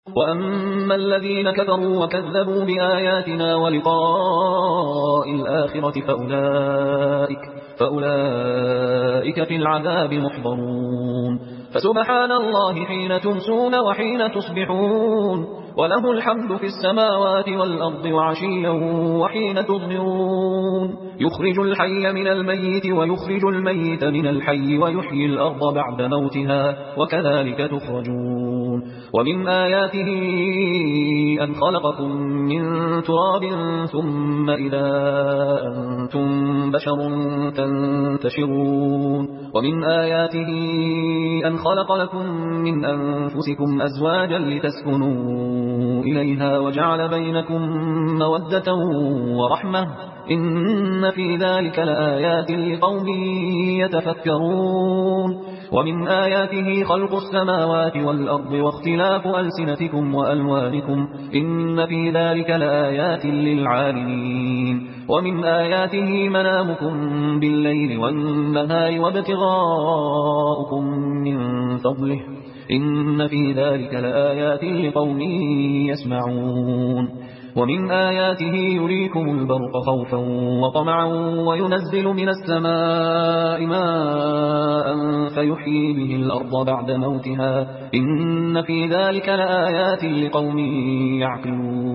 وأما الذين كفروا وكذبوا بآياتنا ولقاء الآخرة فأولئك في العذاب محضرون فسبحان الله حين تمسون وحين تصبحون وله الحمد في السماوات والأرض وعشيا وحين تظهرون يخرج الحي من الميت ويخرج الميت من الحي ويحيي الأرض بعد موتها وكذلك تخرجون ومن آياته أن خلقكم من تراب ثم إذا أنتم بشر تنتشرون ومن آياته أن خلق لكم من أنفسكم أزواجا لتسكنوا إليها وجعل بينكم مودة ورحمة إن في ذلك لآيات لقوم يتفكرون ومن آياته خلق السماوات والأرض واختلاف ألسنتكم وألوانكم إن في ذلك لآيات للعالمين ومن آياته منامكم بالليل والنهار وابتغاؤكم من فضله إن في ذلك لآيات لقوم يسمعون ومن آياته يريكم البرق خوفا وطمعا وينزل من السماء ماء فيحيي به الأرض بعد موتها إن في ذلك لآيات لقوم يعقلون